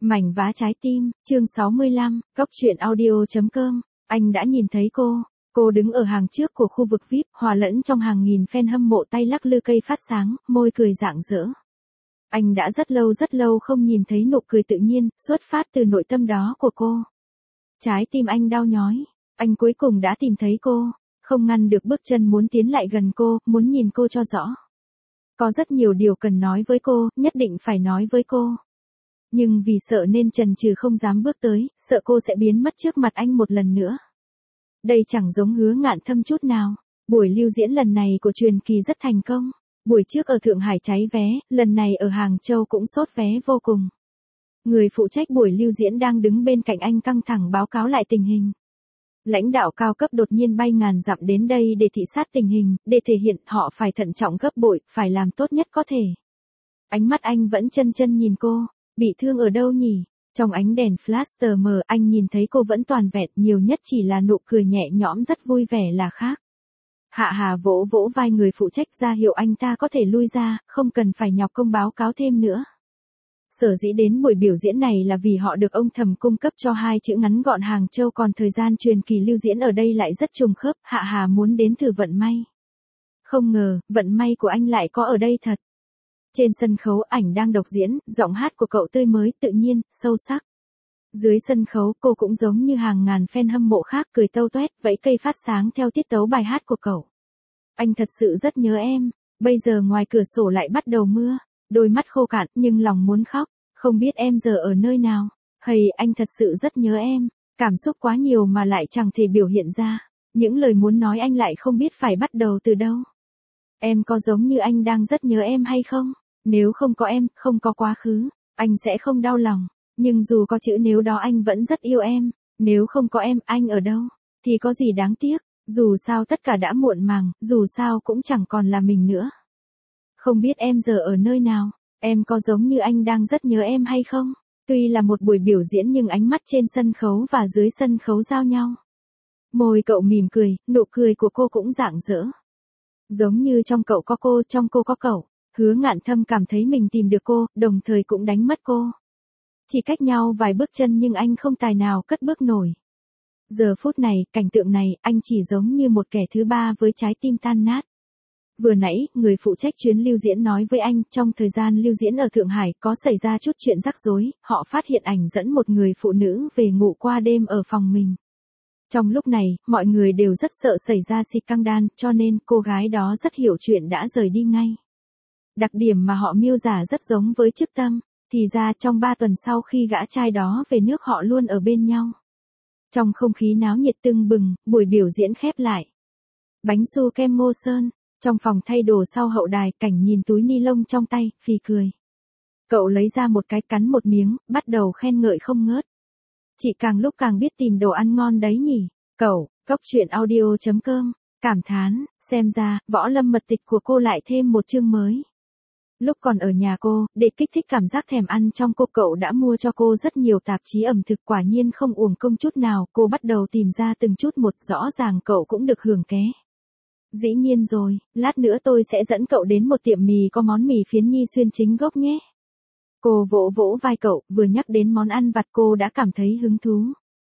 Mảnh vá trái tim, chương 65, góc truyện audio.com. Anh đã nhìn thấy cô. Cô đứng ở hàng trước của khu vực VIP, hòa lẫn trong hàng nghìn fan hâm mộ, tay lắc lư cây phát sáng, môi cười rạng rỡ. Anh đã rất lâu không nhìn thấy nụ cười tự nhiên, xuất phát từ nội tâm đó của cô. Trái tim anh đau nhói. Anh cuối cùng đã tìm thấy cô. Không ngăn được bước chân muốn tiến lại gần cô, muốn nhìn cô cho rõ. Có rất nhiều điều cần nói với cô, nhất định phải nói với cô. Nhưng vì sợ nên chần chừ không dám bước tới, sợ cô sẽ biến mất trước mặt anh một lần nữa. Đây chẳng giống Hứa Ngạn Thâm chút nào. Buổi lưu diễn lần này của truyền kỳ rất thành công. Buổi trước ở Thượng Hải cháy vé, lần này ở Hàng Châu cũng sốt vé vô cùng. Người phụ trách buổi lưu diễn đang đứng bên cạnh anh căng thẳng báo cáo lại tình hình. Lãnh đạo cao cấp đột nhiên bay ngàn dặm đến đây để thị sát tình hình, để thể hiện họ phải thận trọng gấp bội, phải làm tốt nhất có thể. Ánh mắt anh vẫn chân nhìn cô. Bị thương ở đâu nhỉ? Trong ánh đèn flash mờ, anh nhìn thấy cô vẫn toàn vẹn, nhiều nhất chỉ là nụ cười nhẹ nhõm rất vui vẻ là khác. Hạ Hà vỗ vỗ vai người phụ trách ra hiệu anh ta có thể lui ra, không cần phải nhọc công báo cáo thêm nữa. Sở dĩ đến buổi biểu diễn này là vì họ được ông Thầm cung cấp cho 2 chữ ngắn gọn Hàng Châu, còn thời gian truyền kỳ lưu diễn ở đây lại rất trùng khớp, Hạ Hà muốn đến thử vận may. Không ngờ, vận may của anh lại có ở đây thật. Trên sân khấu ảnh đang đọc diễn, giọng hát của cậu tươi mới, tự nhiên, sâu sắc. Dưới sân khấu cô cũng giống như hàng ngàn fan hâm mộ khác, cười tâu toét, vẫy cây phát sáng theo tiết tấu bài hát của cậu. Anh thật sự rất nhớ em. Bây giờ ngoài cửa sổ lại bắt đầu mưa. Đôi mắt khô cạn nhưng lòng muốn khóc. Không biết em giờ ở nơi nào. Hay anh thật sự rất nhớ em. Cảm xúc quá nhiều mà lại chẳng thể biểu hiện ra. Những lời muốn nói anh lại không biết phải bắt đầu từ đâu. Em có giống như anh đang rất nhớ em hay không? Nếu không có em, không có quá khứ, anh sẽ không đau lòng. Nhưng dù có chữ nếu đó anh vẫn rất yêu em. Nếu không có em, anh ở đâu? Thì có gì đáng tiếc. Dù sao tất cả đã muộn màng, dù sao cũng chẳng còn là mình nữa. Không biết em giờ ở nơi nào? Em có giống như anh đang rất nhớ em hay không? Tuy là một buổi biểu diễn nhưng ánh mắt trên sân khấu và dưới sân khấu giao nhau. Môi cậu mỉm cười, nụ cười của cô cũng rạng rỡ. Giống như trong cậu có cô, trong cô có cậu. Hứa Ngạn Thâm cảm thấy mình tìm được cô, đồng thời cũng đánh mất cô. Chỉ cách nhau vài bước chân nhưng anh không tài nào cất bước nổi. Giờ phút này, cảnh tượng này, anh chỉ giống như một kẻ thứ ba với trái tim tan nát. Vừa nãy, người phụ trách chuyến lưu diễn nói với anh, trong thời gian lưu diễn ở Thượng Hải có xảy ra chút chuyện rắc rối, họ phát hiện ảnh dẫn một người phụ nữ về ngủ qua đêm ở phòng mình. Trong lúc này, mọi người đều rất sợ xảy ra scandal, cho nên cô gái đó rất hiểu chuyện đã rời đi ngay. Đặc điểm mà họ miêu tả rất giống với Trức Tâm, thì ra trong 3 tuần sau khi gã trai đó về nước họ luôn ở bên nhau. Trong không khí náo nhiệt tưng bừng, buổi biểu diễn khép lại. Bánh su kem Ngô Sơn, trong phòng thay đồ sau hậu đài, Cảnh nhìn túi ni lông trong tay, phì cười. Cậu lấy ra một cái, cắn một miếng, bắt đầu khen ngợi không ngớt. Chị càng lúc càng biết tìm đồ ăn ngon đấy nhỉ. Cậu, góc truyện audio.com, cảm thán, xem ra, võ lâm mật tịch của cô lại thêm một chương mới. Lúc còn ở nhà cô, để kích thích cảm giác thèm ăn trong cô, cậu đã mua cho cô rất nhiều tạp chí ẩm thực, quả nhiên không uổng công chút nào, cô bắt đầu tìm ra từng chút một, rõ ràng cậu cũng được hưởng ké. Dĩ nhiên rồi, lát nữa tôi sẽ dẫn cậu đến một tiệm mì có món mì phiến Nhi Xuyên chính gốc nhé. Cô vỗ vỗ vai cậu, vừa nhắc đến món ăn vặt cô đã cảm thấy hứng thú.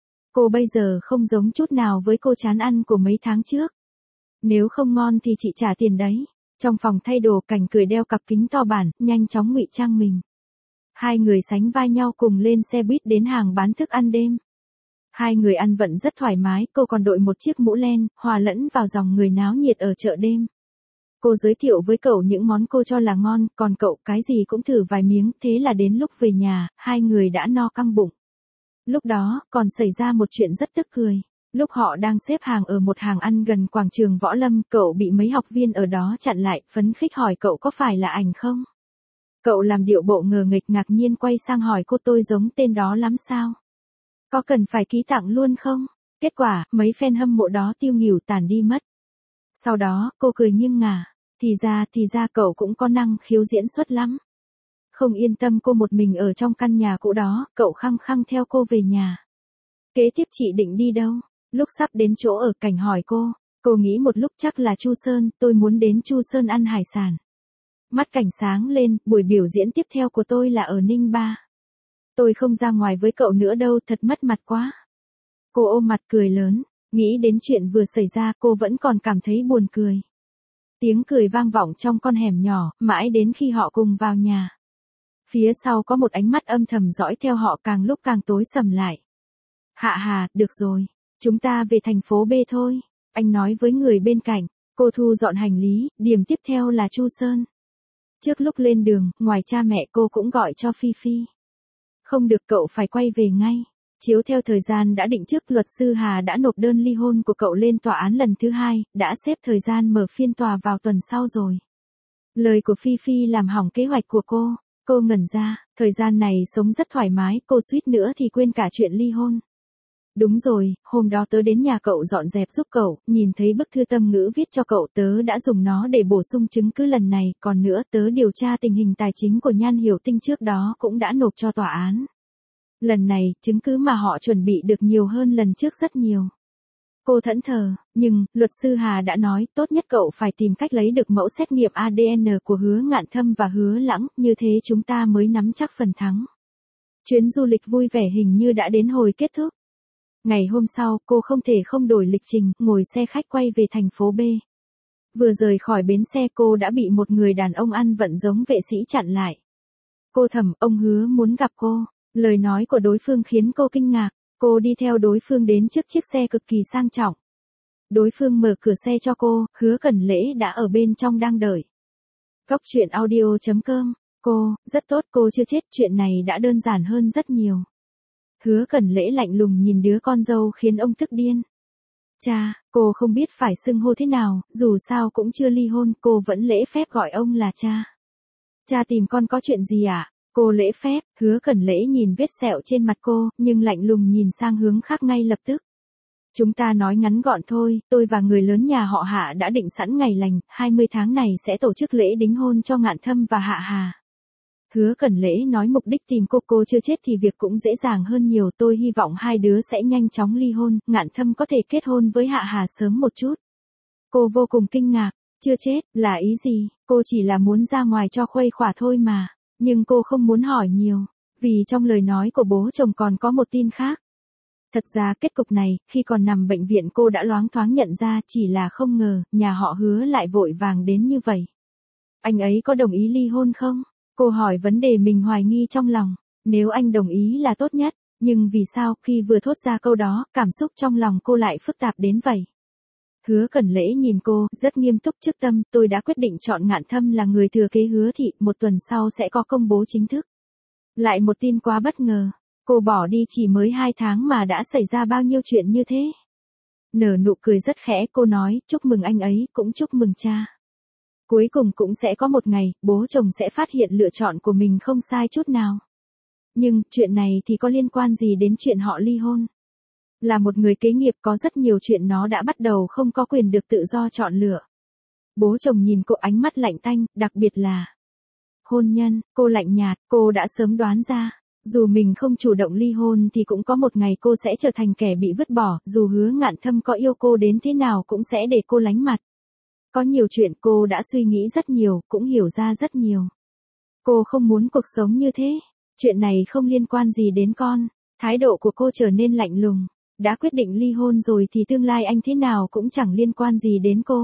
Cô bây giờ không giống chút nào với cô chán ăn của mấy tháng trước. Nếu không ngon thì chị trả tiền đấy. Trong phòng thay đồ, Cảnh cười đeo cặp kính to bản, nhanh chóng ngụy trang mình. Hai người sánh vai nhau cùng lên xe buýt đến hàng bán thức ăn đêm. Hai người ăn vẫn rất thoải mái, cô còn đội một chiếc mũ len, hòa lẫn vào dòng người náo nhiệt ở chợ đêm. Cô giới thiệu với cậu những món cô cho là ngon, còn cậu cái gì cũng thử vài miếng, thế là đến lúc về nhà, hai người đã no căng bụng. Lúc đó, còn xảy ra một chuyện rất tức cười. Lúc họ đang xếp hàng ở một hàng ăn gần quảng trường Võ Lâm, cậu bị mấy học viên ở đó chặn lại, phấn khích hỏi cậu có phải là ảnh không? Cậu làm điệu bộ ngờ nghịch, ngạc nhiên quay sang hỏi cô, tôi giống tên đó lắm sao? Có cần phải ký tặng luôn không? Kết quả, mấy fan hâm mộ đó tiêu nghỉu tản đi mất. Sau đó, cô cười nghiêng ngả, thì ra cậu cũng có năng khiếu diễn xuất lắm. Không yên tâm cô một mình ở trong căn nhà cũ đó, cậu khăng khăng theo cô về nhà. Kế tiếp chị định đi đâu? Lúc sắp đến chỗ ở, Cảnh hỏi cô nghĩ một lúc chắc là Chu Sơn, tôi muốn đến Chu Sơn ăn hải sản. Mắt Cảnh sáng lên, buổi biểu diễn tiếp theo của tôi là ở Ninh Ba. Tôi không ra ngoài với cậu nữa đâu, thật mất mặt quá. Cô ôm mặt cười lớn, nghĩ đến chuyện vừa xảy ra cô vẫn còn cảm thấy buồn cười. Tiếng cười vang vọng trong con hẻm nhỏ, mãi đến khi họ cùng vào nhà. Phía sau có một ánh mắt âm thầm dõi theo họ càng lúc càng tối sầm lại. Hạ Hà, được rồi, chúng ta về thành phố B thôi, anh nói với người bên cạnh. Cô thu dọn hành lý, điểm tiếp theo là Chu Sơn. Trước lúc lên đường, ngoài cha mẹ cô cũng gọi cho Phi Phi. Không được, cậu phải quay về ngay. Chiếu theo thời gian đã định trước, luật sư Hà đã nộp đơn ly hôn của cậu lên tòa án lần thứ 2, đã xếp thời gian mở phiên tòa vào tuần sau rồi. Lời của Phi Phi làm hỏng kế hoạch của cô. Cô ngẩn ra, thời gian này sống rất thoải mái, cô suýt nữa thì quên cả chuyện ly hôn. Đúng rồi, hôm đó tớ đến nhà cậu dọn dẹp giúp cậu, nhìn thấy bức thư tâm ngữ viết cho cậu, tớ đã dùng nó để bổ sung chứng cứ lần này, còn nữa tớ điều tra tình hình tài chính của Nhan Hiểu Tinh trước đó cũng đã nộp cho tòa án. Lần này, chứng cứ mà họ chuẩn bị được nhiều hơn lần trước rất nhiều. Cô thẫn thờ, nhưng, luật sư Hà đã nói, tốt nhất cậu phải tìm cách lấy được mẫu xét nghiệm ADN của Hứa Ngạn Thâm và Hứa Lãng, như thế chúng ta mới nắm chắc phần thắng. Chuyến du lịch vui vẻ hình như đã đến hồi kết thúc. Ngày hôm sau, cô không thể không đổi lịch trình, ngồi xe khách quay về thành phố B. Vừa rời khỏi bến xe cô đã bị một người đàn ông ăn vận giống vệ sĩ chặn lại. Cô thầm, ông Hứa muốn gặp cô. Lời nói của đối phương khiến cô kinh ngạc. Cô đi theo đối phương đến trước chiếc xe cực kỳ sang trọng. Đối phương mở cửa xe cho cô, Hứa Cẩn Lễ đã ở bên trong đang đợi. Góc truyện audio.com. Cô, rất tốt, cô chưa chết, chuyện này đã đơn giản hơn rất nhiều. Hứa Cẩn Lễ lạnh lùng nhìn đứa con dâu khiến ông tức điên. Cha, cô không biết phải xưng hô thế nào, dù sao cũng chưa ly hôn, cô vẫn lễ phép gọi ông là cha. Cha tìm con có chuyện gì ạ? Cô lễ phép, Hứa Cẩn Lễ nhìn vết sẹo trên mặt cô, nhưng lạnh lùng nhìn sang hướng khác ngay lập tức. Chúng ta nói ngắn gọn thôi, tôi và người lớn nhà họ Hạ đã định sẵn ngày lành, 20 tháng này sẽ tổ chức lễ đính hôn cho Ngạn Thâm và Hạ Hà. Hứa Cẩn Lễ nói mục đích tìm cô chưa chết thì việc cũng dễ dàng hơn nhiều, tôi hy vọng hai đứa sẽ nhanh chóng ly hôn, Ngạn Thâm có thể kết hôn với Hạ Hà sớm một chút. Cô vô cùng kinh ngạc, chưa chết, là ý gì, cô chỉ là muốn ra ngoài cho khuây khỏa thôi mà, nhưng cô không muốn hỏi nhiều, vì trong lời nói của bố chồng còn có một tin khác. Thật ra kết cục này, khi còn nằm bệnh viện cô đã loáng thoáng nhận ra, chỉ là không ngờ, nhà họ Hứa lại vội vàng đến như vậy. Anh ấy có đồng ý ly hôn không? Cô hỏi vấn đề mình hoài nghi trong lòng, nếu anh đồng ý là tốt nhất, nhưng vì sao khi vừa thốt ra câu đó, cảm xúc trong lòng cô lại phức tạp đến vậy? Hứa Cẩn Lễ nhìn cô, rất nghiêm túc, trước tâm, tôi đã quyết định chọn Ngạn Thâm là người thừa kế Hứa thị, một tuần sau sẽ có công bố chính thức. Lại một tin quá bất ngờ, cô bỏ đi chỉ mới 2 tháng mà đã xảy ra bao nhiêu chuyện như thế. Nở nụ cười rất khẽ, cô nói, chúc mừng anh ấy, cũng chúc mừng cha. Cuối cùng cũng sẽ có một ngày, bố chồng sẽ phát hiện lựa chọn của mình không sai chút nào. Nhưng, chuyện này thì có liên quan gì đến chuyện họ ly hôn? Là một người kế nghiệp có rất nhiều chuyện nó đã bắt đầu không có quyền được tự do chọn lựa. Bố chồng nhìn cô ánh mắt lạnh tanh, đặc biệt là hôn nhân, cô lạnh nhạt, cô đã sớm đoán ra. Dù mình không chủ động ly hôn thì cũng có một ngày cô sẽ trở thành kẻ bị vứt bỏ, dù Hứa Ngạn Thâm có yêu cô đến thế nào cũng sẽ để cô lánh mặt. Có nhiều chuyện cô đã suy nghĩ rất nhiều, cũng hiểu ra rất nhiều. Cô không muốn cuộc sống như thế. Chuyện này không liên quan gì đến con. Thái độ của cô trở nên lạnh lùng. Đã quyết định ly hôn rồi thì tương lai anh thế nào cũng chẳng liên quan gì đến cô.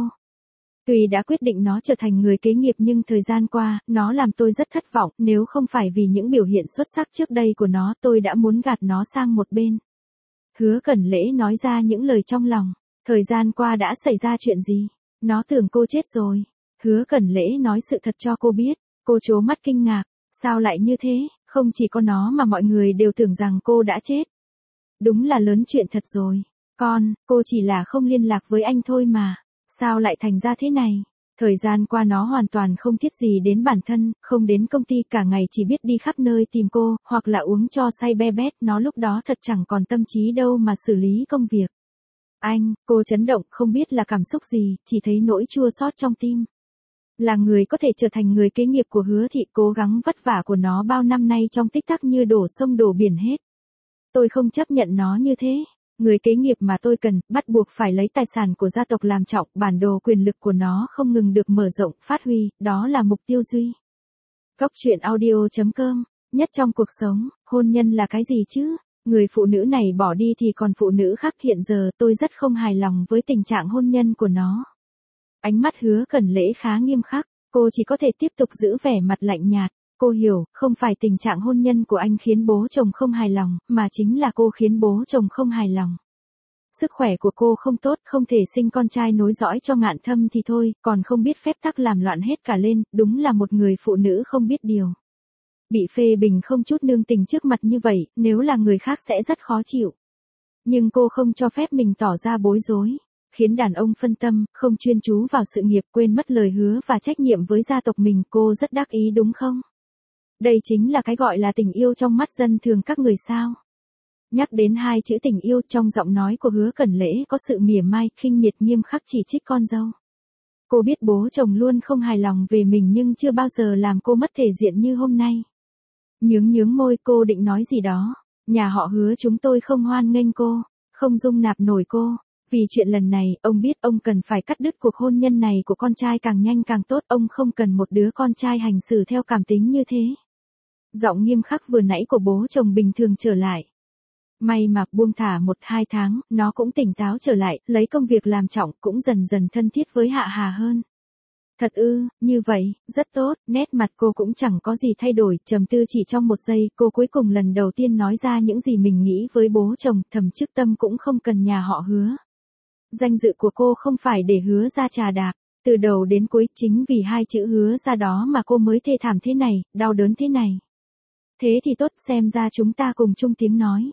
Tuy đã quyết định nó trở thành người kế nghiệp nhưng thời gian qua, nó làm tôi rất thất vọng, nếu không phải vì những biểu hiện xuất sắc trước đây của nó tôi đã muốn gạt nó sang một bên. Hứa Cẩn Lễ nói ra những lời trong lòng. Thời gian qua đã xảy ra chuyện gì? Nó tưởng cô chết rồi. Hứa Cẩn Lễ nói sự thật cho cô biết. Cô trố mắt kinh ngạc. Sao lại như thế? Không chỉ có nó mà mọi người đều tưởng rằng cô đã chết. Đúng là lớn chuyện thật rồi. Cô chỉ là không liên lạc với anh thôi mà. Sao lại thành ra thế này? Thời gian qua nó hoàn toàn không thiết gì đến bản thân, không đến công ty, cả ngày chỉ biết đi khắp nơi tìm cô, hoặc là uống cho say be bét, nó lúc đó thật chẳng còn tâm trí đâu mà xử lý công việc. Cô chấn động, không biết là cảm xúc gì, chỉ thấy nỗi chua xót trong tim. Là người có thể trở thành người kế nghiệp của Hứa thị, cố gắng vất vả của nó bao năm nay trong tích tắc như đổ sông đổ biển hết. Tôi không chấp nhận nó như thế. Người kế nghiệp mà tôi cần, bắt buộc phải lấy tài sản của gia tộc làm trọng, bản đồ quyền lực của nó không ngừng được mở rộng, phát huy, đó là mục tiêu duy. Góc truyện audio.com Nhất trong cuộc sống, hôn nhân là cái gì chứ? Người phụ nữ này bỏ đi thì còn phụ nữ khác, hiện giờ tôi rất không hài lòng với tình trạng hôn nhân của nó. Ánh mắt Hứa Cẩn Lễ khá nghiêm khắc, cô chỉ có thể tiếp tục giữ vẻ mặt lạnh nhạt. Cô hiểu, không phải tình trạng hôn nhân của anh khiến bố chồng không hài lòng, mà chính là cô khiến bố chồng không hài lòng. Sức khỏe của cô không tốt, không thể sinh con trai nối dõi cho Ngạn Thâm thì thôi, còn không biết phép tắc làm loạn hết cả lên, đúng là một người phụ nữ không biết điều. Bị phê bình không chút nương tình trước mặt như vậy, nếu là người khác sẽ rất khó chịu. Nhưng cô không cho phép mình tỏ ra bối rối, khiến đàn ông phân tâm, không chuyên chú vào sự nghiệp, quên mất lời hứa và trách nhiệm với gia tộc mình. Cô rất đắc ý đúng không? Đây chính là cái gọi là tình yêu trong mắt dân thường các người sao? Nhắc đến hai chữ tình yêu, trong giọng nói của Hứa Cẩn Lễ có sự mỉa mai, khinh miệt nghiêm khắc chỉ trích con dâu. Cô biết bố chồng luôn không hài lòng về mình nhưng chưa bao giờ làm cô mất thể diện như hôm nay. Nhướng môi, cô định nói gì đó. Nhà họ Hứa chúng tôi không hoan nghênh cô, không dung nạp nổi cô. Vì chuyện lần này, ông biết ông cần phải cắt đứt cuộc hôn nhân này của con trai càng nhanh càng tốt. Ông không cần một đứa con trai hành xử theo cảm tính như thế. Giọng nghiêm khắc vừa nãy của bố chồng bình thường trở lại. May mà buông thả 1-2 tháng, nó cũng tỉnh táo trở lại, lấy công việc làm trọng, cũng dần dần thân thiết với Hạ Hà hơn. Thật ư, như vậy, rất tốt, nét mặt cô cũng chẳng có gì thay đổi, trầm tư chỉ trong 1 giây, cô cuối cùng lần đầu tiên nói ra những gì mình nghĩ với bố chồng, Thẩm Chức Tâm cũng không cần nhà họ Hứa. Danh dự của cô không phải để Hứa ra trà đạp, từ đầu đến cuối chính vì hai chữ Hứa ra đó mà cô mới thê thảm thế này, đau đớn thế này. Thế thì tốt, xem ra chúng ta cùng chung tiếng nói.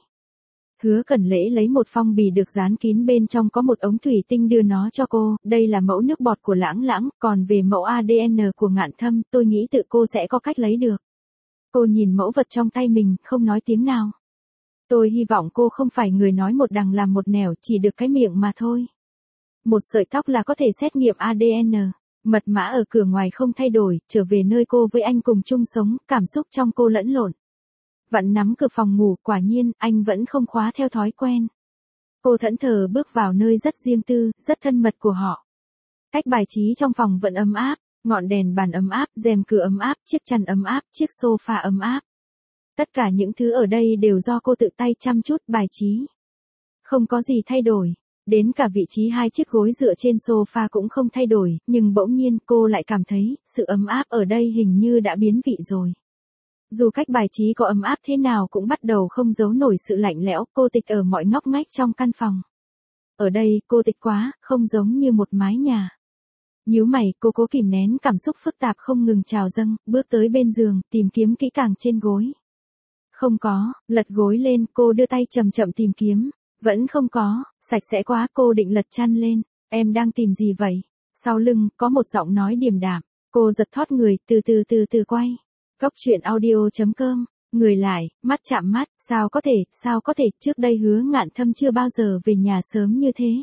Hứa Cẩn Lễ lấy một phong bì được dán kín, bên trong có một ống thủy tinh, đưa nó cho cô. Đây là mẫu nước bọt của Lãng Lãng, còn về mẫu ADN của Ngạn Thâm, tôi nghĩ tự cô sẽ có cách lấy được. Cô nhìn mẫu vật trong tay mình, không nói tiếng nào. Tôi hy vọng cô không phải người nói một đằng làm một nẻo, chỉ được cái miệng mà thôi. Một sợi tóc là có thể xét nghiệm ADN. Mật mã ở cửa ngoài không thay đổi, trở về nơi cô với anh cùng chung sống, cảm xúc trong cô lẫn lộn. Vẫn nắm cửa phòng ngủ, quả nhiên, anh vẫn không khóa theo thói quen. Cô thẫn thờ bước vào nơi rất riêng tư, rất thân mật của họ. Cách bài trí trong phòng vẫn ấm áp, ngọn đèn bàn ấm áp, rèm cửa ấm áp, chiếc chăn ấm áp, chiếc sofa ấm áp. Tất cả những thứ ở đây đều do cô tự tay chăm chút bài trí. Không có gì thay đổi. Đến cả vị trí hai chiếc gối dựa trên sofa cũng không thay đổi, nhưng bỗng nhiên cô lại cảm thấy, sự ấm áp ở đây hình như đã biến vị rồi. Dù cách bài trí có ấm áp thế nào cũng bắt đầu không giấu nổi sự lạnh lẽo, cô tịch ở mọi ngóc ngách trong căn phòng. Ở đây, cô tịch quá, không giống như một mái nhà. Nhíu mày, cô cố kìm nén cảm xúc phức tạp không ngừng trào dâng, bước tới bên giường, tìm kiếm kỹ càng trên gối. Không có, lật gối lên, cô đưa tay chậm chậm tìm kiếm. Vẫn không có, sạch sẽ quá, cô định lật chăn lên. Em đang tìm gì vậy? Sau lưng, có một giọng nói điềm đạm. Cô giật thót người, từ từ quay. Góc truyện audio.com, người lại, mắt chạm mắt, sao có thể, trước đây Hứa Ngạn Thâm chưa bao giờ về nhà sớm như thế.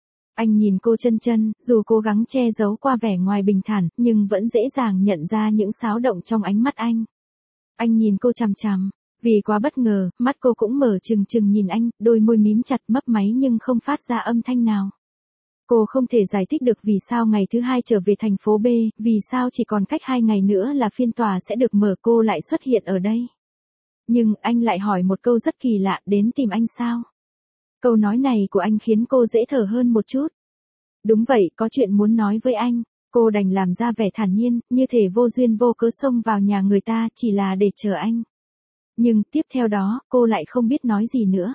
Anh nhìn cô chân, dù cố gắng che giấu qua vẻ ngoài bình thản, nhưng vẫn dễ dàng nhận ra những xáo động trong ánh mắt anh. Anh nhìn cô chằm chằm, vì quá bất ngờ, mắt cô cũng mở trừng nhìn anh, đôi môi mím chặt mấp máy nhưng không phát ra âm thanh nào. Cô không thể giải thích được vì sao ngày thứ 2 trở về thành phố B, vì sao chỉ còn cách 2 ngày nữa là phiên tòa sẽ được mở cô lại xuất hiện ở đây. Nhưng anh lại hỏi một câu rất kỳ lạ, đến tìm anh sao? Câu nói này của anh khiến cô dễ thở hơn một chút. Đúng vậy, có chuyện muốn nói với anh. Cô đành làm ra vẻ thản nhiên, như thể vô duyên vô cớ xông vào nhà người ta chỉ là để chờ anh. Nhưng tiếp theo đó, cô lại không biết nói gì nữa.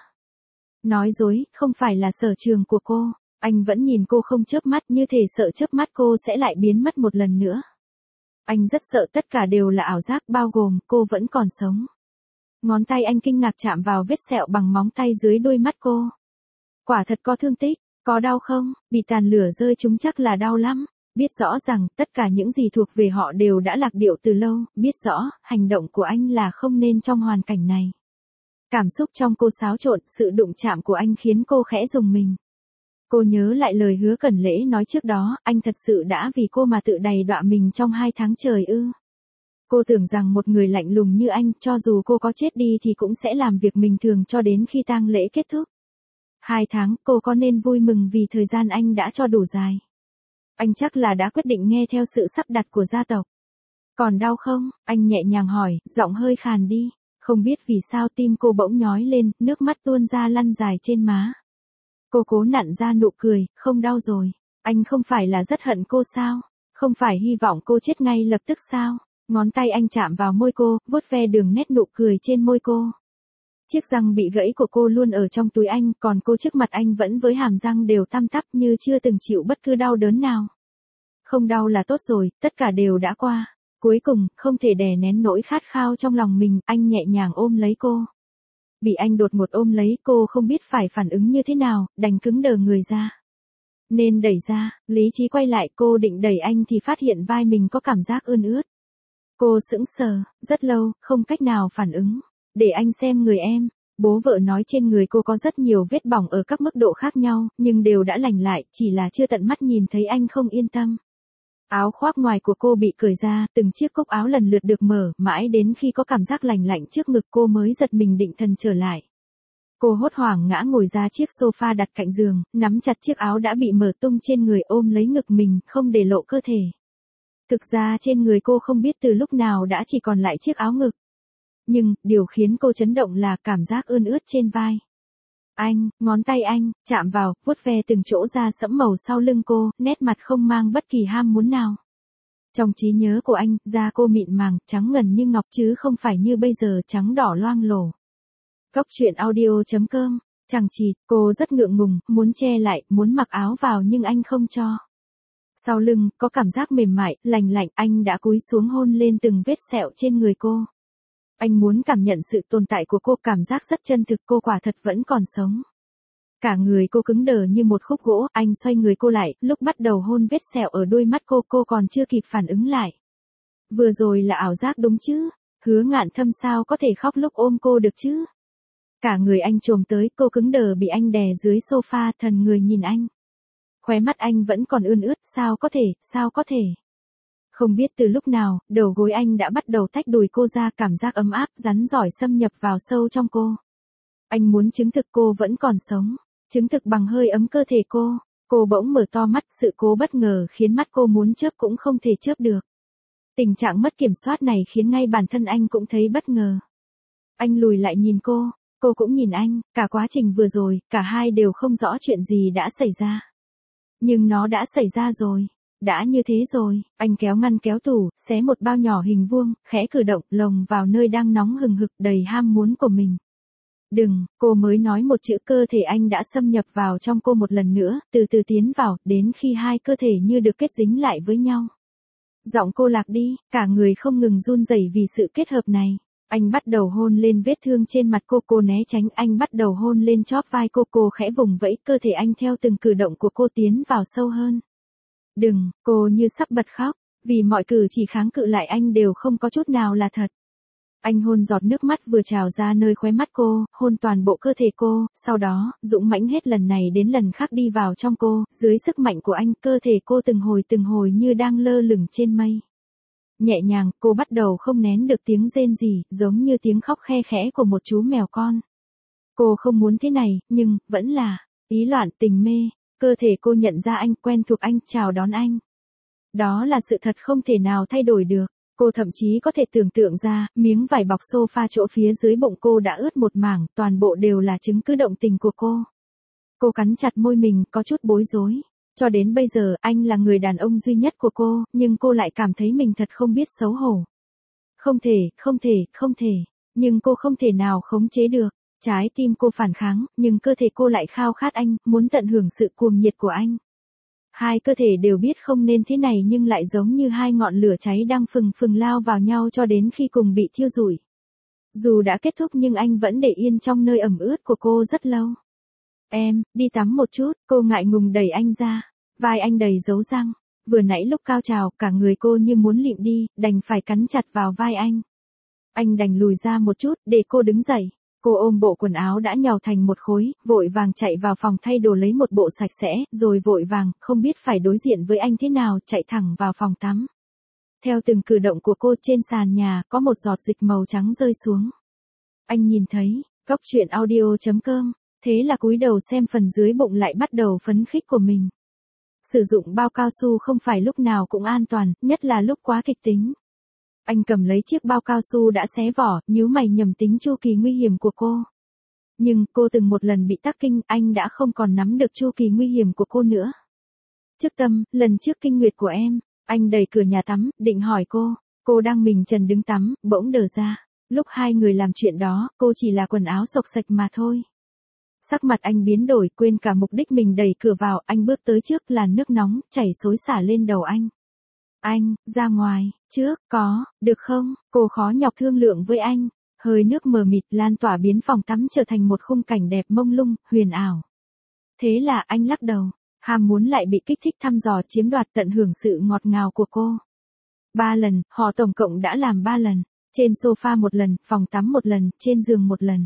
Nói dối, không phải là sở trường của cô. Anh vẫn nhìn cô không chớp mắt, như thể sợ chớp mắt cô sẽ lại biến mất một lần nữa. Anh rất sợ tất cả đều là ảo giác, bao gồm cô vẫn còn sống. Ngón tay anh kinh ngạc chạm vào vết sẹo bằng móng tay dưới đôi mắt cô. Quả thật có thương tích, có đau không? Bị tàn lửa rơi chúng chắc là đau lắm. Biết rõ rằng tất cả những gì thuộc về họ đều đã lạc điệu từ lâu, biết rõ hành động của anh là không nên trong hoàn cảnh này. Cảm xúc trong cô xáo trộn, sự đụng chạm của anh khiến cô khẽ rùng mình. Cô nhớ lại lời Hứa Cẩn Lễ nói trước đó, anh thật sự đã vì cô mà tự đầy đọa mình trong 2 tháng trời ư. Cô tưởng rằng một người lạnh lùng như anh, cho dù cô có chết đi thì cũng sẽ làm việc bình thường cho đến khi tang lễ kết thúc. 2 tháng, cô có nên vui mừng vì thời gian anh đã cho đủ dài. Anh chắc là đã quyết định nghe theo sự sắp đặt của gia tộc. Còn đau không? Anh nhẹ nhàng hỏi, giọng hơi khàn đi. Không biết vì sao tim cô bỗng nhói lên, nước mắt tuôn ra lăn dài trên má. Cô cố nặn ra nụ cười, không đau rồi. Anh không phải là rất hận cô sao? Không phải hy vọng cô chết ngay lập tức sao? Ngón tay anh chạm vào môi cô, vuốt ve đường nét nụ cười trên môi cô. Chiếc răng bị gãy của cô luôn ở trong túi anh, còn cô trước mặt anh vẫn với hàm răng đều tăm tắp như chưa từng chịu bất cứ đau đớn nào. Không đau là tốt rồi, tất cả đều đã qua. Cuối cùng, không thể đè nén nỗi khát khao trong lòng mình, anh nhẹ nhàng ôm lấy cô. Bị anh đột ngột ôm lấy, cô không biết phải phản ứng như thế nào, đành cứng đờ người ra. Nên đẩy ra, lý trí quay lại, cô định đẩy anh thì phát hiện vai mình có cảm giác ươn ướt. Cô sững sờ, rất lâu, không cách nào phản ứng. Để anh xem người em. Bố vợ nói trên người cô có rất nhiều vết bỏng ở các mức độ khác nhau, nhưng đều đã lành lại, chỉ là chưa tận mắt nhìn thấy anh không yên tâm. Áo khoác ngoài của cô bị cởi ra, từng chiếc cúc áo lần lượt được mở, mãi đến khi có cảm giác lành lạnh trước ngực cô mới giật mình định thần trở lại. Cô hốt hoảng ngã ngồi ra chiếc sofa đặt cạnh giường, nắm chặt chiếc áo đã bị mở tung trên người ôm lấy ngực mình, không để lộ cơ thể. Thực ra trên người cô không biết từ lúc nào đã chỉ còn lại chiếc áo ngực. Nhưng, điều khiến cô chấn động là cảm giác ươn ướt trên vai. Anh, ngón tay anh, chạm vào, vuốt ve từng chỗ da sẫm màu sau lưng cô, nét mặt không mang bất kỳ ham muốn nào. Trong trí nhớ của anh, da cô mịn màng, trắng ngần như ngọc chứ không phải như bây giờ trắng đỏ loang lổ. Cóc truyện audio.com, chằng chịt, cô rất ngượng ngùng, muốn che lại, muốn mặc áo vào nhưng anh không cho. Sau lưng, có cảm giác mềm mại, lành lạnh, anh đã cúi xuống hôn lên từng vết sẹo trên người cô. Anh muốn cảm nhận sự tồn tại của cô, cảm giác rất chân thực, cô quả thật vẫn còn sống. Cả người cô cứng đờ như một khúc gỗ, anh xoay người cô lại, lúc bắt đầu hôn vết sẹo ở đôi mắt cô còn chưa kịp phản ứng lại. Vừa rồi là ảo giác đúng chứ? Hứa Ngạn Thâm sao có thể khóc lúc ôm cô được chứ? Cả người anh chồm tới, cô cứng đờ bị anh đè dưới sofa, thần người nhìn anh. Khóe mắt anh vẫn còn ươn ướt, sao có thể? Không biết từ lúc nào, đầu gối anh đã bắt đầu tách đùi cô ra, cảm giác ấm áp, rắn rỏi xâm nhập vào sâu trong cô. Anh muốn chứng thực cô vẫn còn sống, chứng thực bằng hơi ấm cơ thể cô. Cô bỗng mở to mắt, sự cố bất ngờ khiến mắt cô muốn chớp cũng không thể chớp được. Tình trạng mất kiểm soát này khiến ngay bản thân anh cũng thấy bất ngờ. Anh lùi lại nhìn cô cũng nhìn anh, cả quá trình vừa rồi, cả hai đều không rõ chuyện gì đã xảy ra. Nhưng nó đã xảy ra rồi. Đã như thế rồi, anh kéo ngăn kéo tủ, xé một bao nhỏ hình vuông, khẽ cử động, lồng vào nơi đang nóng hừng hực đầy ham muốn của mình. Đừng, cô mới nói một chữ, cơ thể anh đã xâm nhập vào trong cô một lần nữa, từ từ tiến vào, đến khi hai cơ thể như được kết dính lại với nhau. Giọng cô lạc đi, cả người không ngừng run rẩy vì sự kết hợp này. Anh bắt đầu hôn lên vết thương trên mặt cô né tránh, anh bắt đầu hôn lên chóp vai cô khẽ vùng vẫy, cơ thể anh theo từng cử động của cô tiến vào sâu hơn. Đừng, cô như sắp bật khóc, vì mọi cử chỉ kháng cự lại anh đều không có chút nào là thật. Anh hôn giọt nước mắt vừa trào ra nơi khóe mắt cô, hôn toàn bộ cơ thể cô, sau đó, dũng mãnh hết lần này đến lần khác đi vào trong cô, dưới sức mạnh của anh, cơ thể cô từng hồi như đang lơ lửng trên mây. Nhẹ nhàng, cô bắt đầu không nén được tiếng rên rỉ, giống như tiếng khóc khe khẽ của một chú mèo con. Cô không muốn thế này, nhưng, vẫn là, ý loạn tình mê. Cơ thể cô nhận ra anh, quen thuộc anh, chào đón anh. Đó là sự thật không thể nào thay đổi được. Cô thậm chí có thể tưởng tượng ra, miếng vải bọc sofa chỗ phía dưới bụng cô đã ướt một mảng, toàn bộ đều là chứng cứ động tình của cô. Cô cắn chặt môi mình, có chút bối rối. Cho đến bây giờ, anh là người đàn ông duy nhất của cô, nhưng cô lại cảm thấy mình thật không biết xấu hổ. Không thể, nhưng cô không thể nào khống chế được. Trái tim cô phản kháng, nhưng cơ thể cô lại khao khát anh, muốn tận hưởng sự cuồng nhiệt của anh. Hai cơ thể đều biết không nên thế này nhưng lại giống như hai ngọn lửa cháy đang phừng lao vào nhau cho đến khi cùng bị thiêu rụi. Dù đã kết thúc nhưng anh vẫn để yên trong nơi ẩm ướt của cô rất lâu. Em, đi tắm một chút, cô ngại ngùng đẩy anh ra. Vai anh đầy dấu răng. Vừa nãy lúc cao trào, cả người cô như muốn lịm đi, đành phải cắn chặt vào vai anh. Anh đành lùi ra một chút, để cô đứng dậy. Cô ôm bộ quần áo đã nhàu thành một khối, vội vàng chạy vào phòng thay đồ lấy một bộ sạch sẽ, rồi vội vàng, không biết phải đối diện với anh thế nào, chạy thẳng vào phòng tắm. Theo từng cử động của cô trên sàn nhà, có một giọt dịch màu trắng rơi xuống. Anh nhìn thấy, cóc truyện audio.com, thế là cúi đầu xem phần dưới bụng lại bắt đầu phấn khích của mình. Sử dụng bao cao su không phải lúc nào cũng an toàn, nhất là lúc quá kịch tính. Anh cầm lấy chiếc bao cao su đã xé vỏ, nhíu mày nhầm tính chu kỳ nguy hiểm của cô. Nhưng cô từng một lần bị tắc kinh, anh đã không còn nắm được chu kỳ nguy hiểm của cô nữa. Trước Tâm, lần trước kinh nguyệt của em, anh đẩy cửa nhà tắm, định hỏi cô đang mình trần đứng tắm, bỗng đờ ra. Lúc hai người làm chuyện đó, cô chỉ là quần áo xộc xệch mà thôi. Sắc mặt anh biến đổi, quên cả mục đích mình đẩy cửa vào, anh bước tới trước làn nước nóng, chảy xối xả lên đầu anh. Anh, ra ngoài, trước, được không? Cô khó nhọc thương lượng với anh. Hơi nước mờ mịt lan tỏa biến phòng tắm trở thành một khung cảnh đẹp mông lung, huyền ảo. Thế là anh lắc đầu, ham muốn lại bị kích thích thăm dò chiếm đoạt tận hưởng sự ngọt ngào của cô. 3 lần, họ tổng cộng đã làm 3 lần. Trên sofa 1 lần, phòng tắm 1 lần, trên giường 1 lần.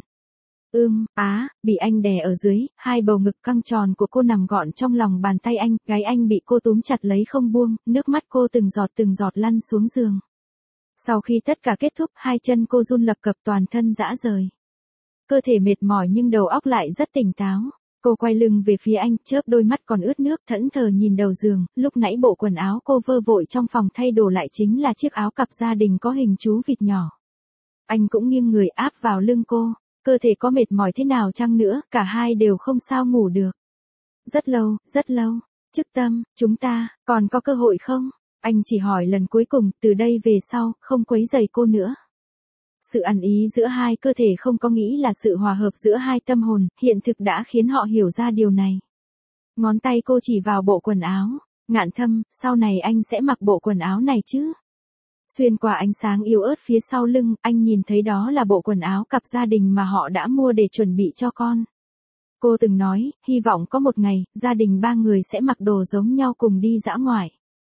Bị anh đè ở dưới, hai bầu ngực căng tròn của cô nằm gọn trong lòng bàn tay anh, gáy anh bị cô túm chặt lấy không buông, nước mắt cô từng giọt lăn xuống giường. Sau khi tất cả kết thúc, hai chân cô run lập cập, toàn thân rã rời. Cơ thể mệt mỏi nhưng đầu óc lại rất tỉnh táo. Cô quay lưng về phía anh, chớp đôi mắt còn ướt nước, thẫn thờ nhìn đầu giường, lúc nãy bộ quần áo cô vơ vội trong phòng thay đồ lại chính là chiếc áo cặp gia đình có hình chú vịt nhỏ. Anh cũng nghiêng người áp vào lưng cô, cơ thể có mệt mỏi thế nào chăng nữa, cả hai đều không sao ngủ được. Rất lâu, Chức Tâm, chúng ta, còn có cơ hội không? Anh chỉ hỏi lần cuối cùng, từ đây về sau, không quấy rầy cô nữa. Sự ăn ý giữa hai cơ thể không có nghĩ là sự hòa hợp giữa hai tâm hồn, hiện thực đã khiến họ hiểu ra điều này. Ngón tay cô chỉ vào bộ quần áo, Ngạn Thâm, sau này anh sẽ mặc bộ quần áo này chứ? Xuyên qua ánh sáng yếu ớt phía sau lưng, anh nhìn thấy đó là bộ quần áo cặp gia đình mà họ đã mua để chuẩn bị cho con. Cô từng nói, hy vọng có một ngày, gia đình 3 người sẽ mặc đồ giống nhau cùng đi dã ngoại.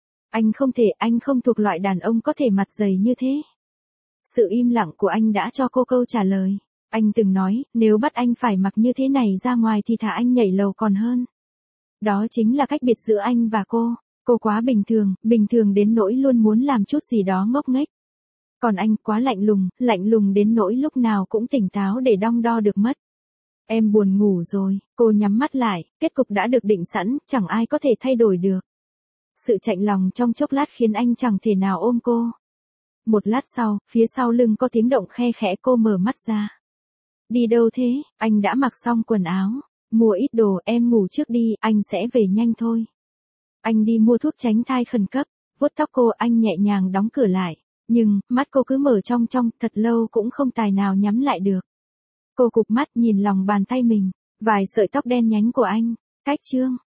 Anh không thuộc loại đàn ông có thể mặt dày như thế. Sự im lặng của anh đã cho cô câu trả lời. Anh từng nói, nếu bắt anh phải mặc như thế này ra ngoài thì thà anh nhảy lầu còn hơn. Đó chính là cách biệt giữa anh và cô. Cô quá bình thường đến nỗi luôn muốn làm chút gì đó ngốc nghếch. Còn anh quá lạnh lùng đến nỗi lúc nào cũng tỉnh táo để đong đo được mất. Em buồn ngủ rồi, cô nhắm mắt lại, kết cục đã được định sẵn, chẳng ai có thể thay đổi được. Sự chạnh lòng trong chốc lát khiến anh chẳng thể nào ôm cô. Một lát sau, phía sau lưng có tiếng động khe khẽ, cô mở mắt ra. Đi đâu thế? Anh đã mặc xong quần áo. Mua ít đồ, em ngủ trước đi, anh sẽ về nhanh thôi. Anh đi mua thuốc tránh thai khẩn cấp, vuốt tóc cô, anh nhẹ nhàng đóng cửa lại. Nhưng, mắt cô cứ mở trong, thật lâu cũng không tài nào nhắm lại được. Cô cụp mắt nhìn lòng bàn tay mình, vài sợi tóc đen nhánh của anh. Cách chương.